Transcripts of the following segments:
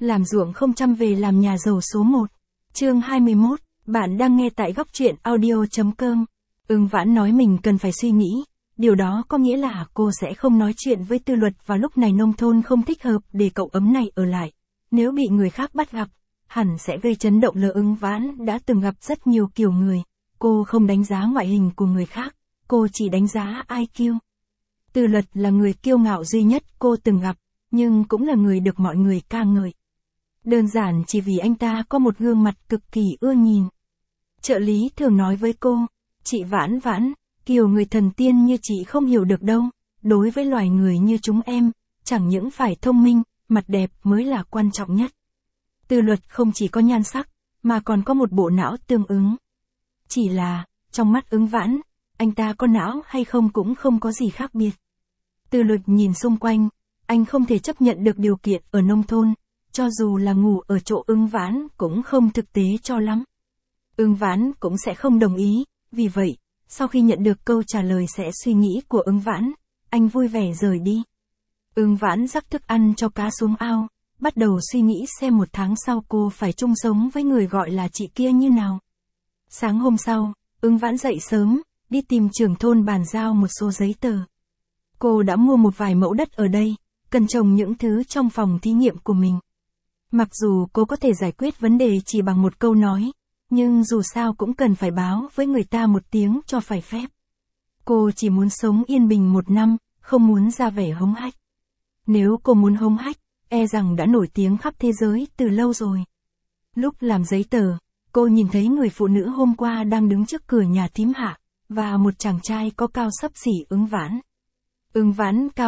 Làm ruộng không chăm về làm nhà giàu số 1. Chương 21, bạn đang nghe tại góc truyện audio.com. Ưng Vãn nói mình cần phải suy nghĩ, điều đó có nghĩa là cô sẽ không nói chuyện với Tư Luật vào lúc này nông thôn không thích hợp để cậu ấm này ở lại. Nếu bị người khác bắt gặp, hẳn sẽ gây chấn động. Ưng Vãn đã từng gặp rất nhiều kiểu người, cô không đánh giá ngoại hình của người khác, cô chỉ đánh giá IQ. Tư Luật là người kiêu ngạo duy nhất cô từng gặp, nhưng cũng là người được mọi người ca ngợi. Đơn giản chỉ vì anh ta có một gương mặt cực kỳ ưa nhìn. Trợ lý thường nói với cô, chị Vãn Vãn, kiểu người thần tiên như chị không hiểu được đâu, đối với loài người như chúng em, chẳng những phải thông minh, mặt đẹp mới là quan trọng nhất. Tư Luật không chỉ có nhan sắc, mà còn có một bộ não tương ứng. Chỉ là, trong mắt Ưng Vãn, anh ta có não hay không cũng không có gì khác biệt. Tư Luật nhìn xung quanh, anh không thể chấp nhận được điều kiện ở nông thôn, cho dù là ngủ ở chỗ Ưng Vãn cũng không thực tế cho lắm. Ưng Vãn cũng sẽ không đồng ý, vì vậy, sau khi nhận được câu trả lời sẽ suy nghĩ của Ưng Vãn, anh vui vẻ rời đi. Ưng Vãn rắc thức ăn cho cá xuống ao, bắt đầu suy nghĩ xem 1 tháng sau cô phải chung sống với người gọi là chị kia như nào. Sáng hôm sau, Ưng Vãn dậy sớm, đi tìm trưởng thôn bàn giao một số giấy tờ. Cô đã mua một vài mẫu đất ở đây, cần trồng những thứ trong phòng thí nghiệm của mình. Mặc dù cô có thể giải quyết vấn đề chỉ bằng một câu nói, nhưng dù sao cũng cần phải báo với người ta một tiếng cho phải phép. Cô chỉ muốn sống yên bình 1 năm, không muốn ra vẻ hống hách. Nếu cô muốn hống hách, e rằng đã nổi tiếng khắp thế giới từ lâu rồi. Lúc làm giấy tờ, cô nhìn thấy người phụ nữ hôm qua đang đứng trước cửa nhà thím Hạ, và một chàng trai có cao xấp xỉ Ưng Vãn. Ưng Vãn cao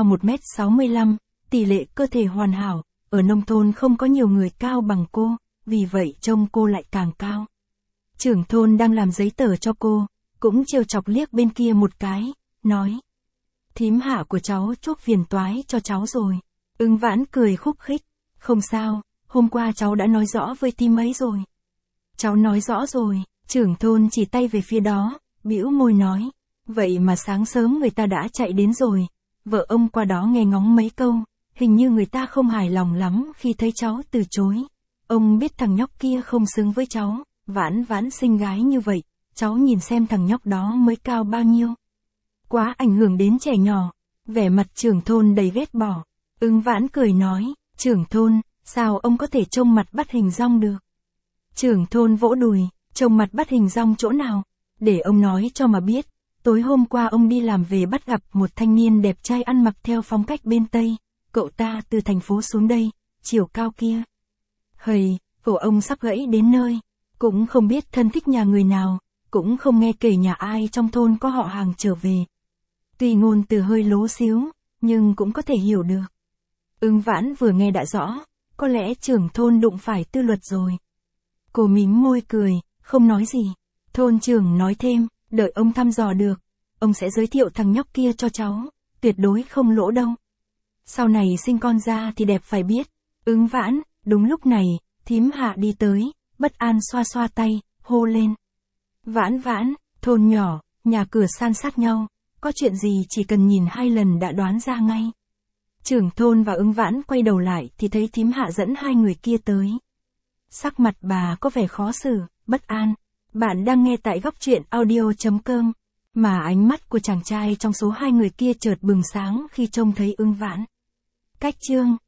1m65, tỷ lệ cơ thể hoàn hảo, ở nông thôn không có nhiều người cao bằng cô, vì vậy trông cô lại càng cao. Trưởng thôn đang làm giấy tờ cho cô, cũng trêu chọc liếc bên kia một cái, nói. Thím Hạ của cháu chuốc phiền toái cho cháu rồi. Ưng Vãn cười khúc khích, không sao, hôm qua cháu đã nói rõ với thím ấy rồi. Cháu nói rõ rồi, trưởng thôn chỉ tay về phía đó, bĩu môi nói. Vậy mà sáng sớm người ta đã chạy đến rồi, vợ ông qua đó nghe ngóng mấy câu, hình như người ta không hài lòng lắm khi thấy cháu từ chối. Ông biết thằng nhóc kia không xứng với cháu, Vãn Vãn xinh gái như vậy, cháu nhìn xem thằng nhóc đó mới cao bao nhiêu. Quá ảnh hưởng đến trẻ nhỏ, vẻ mặt trưởng thôn đầy ghét bỏ. Ưng Vãn cười nói, trưởng thôn, sao ông có thể trông mặt bắt hình dong được? Trưởng thôn vỗ đùi, trông mặt bắt hình dong chỗ nào? Để ông nói cho mà biết, tối hôm qua ông đi làm về bắt gặp một thanh niên đẹp trai ăn mặc theo phong cách bên Tây, cậu ta từ thành phố xuống đây, chiều cao kia. Hầy, cổ ông sắp gãy đến nơi, cũng không biết thân thích nhà người nào, cũng không nghe kể nhà ai trong thôn có họ hàng trở về. Tuy ngôn từ hơi lố xíu, nhưng cũng có thể hiểu được. Ưng Vãn vừa nghe đã rõ, có lẽ trưởng thôn đụng phải Tư Luật rồi. Cô mím môi cười, không nói gì. Thôn trưởng nói thêm, đợi ông thăm dò được, ông sẽ giới thiệu thằng nhóc kia cho cháu, tuyệt đối không lỗ đâu. Sau này sinh con ra thì đẹp phải biết. Ưng Vãn, đúng lúc này, thím Hạ đi tới, bất an xoa xoa tay, hô lên. Vãn Vãn, thôn nhỏ, nhà cửa san sát nhau, có chuyện gì chỉ cần nhìn 2 lần đã đoán ra ngay. Trưởng thôn và Ưng Vãn quay đầu lại thì thấy thím Hạ dẫn 2 người kia tới. Sắc mặt bà có vẻ khó xử, bất an. Bạn đang nghe tại góc truyện audio.com, mà ánh mắt của chàng trai trong số 2 người kia chợt bừng sáng khi trông thấy Ưng Vãn. Cách chương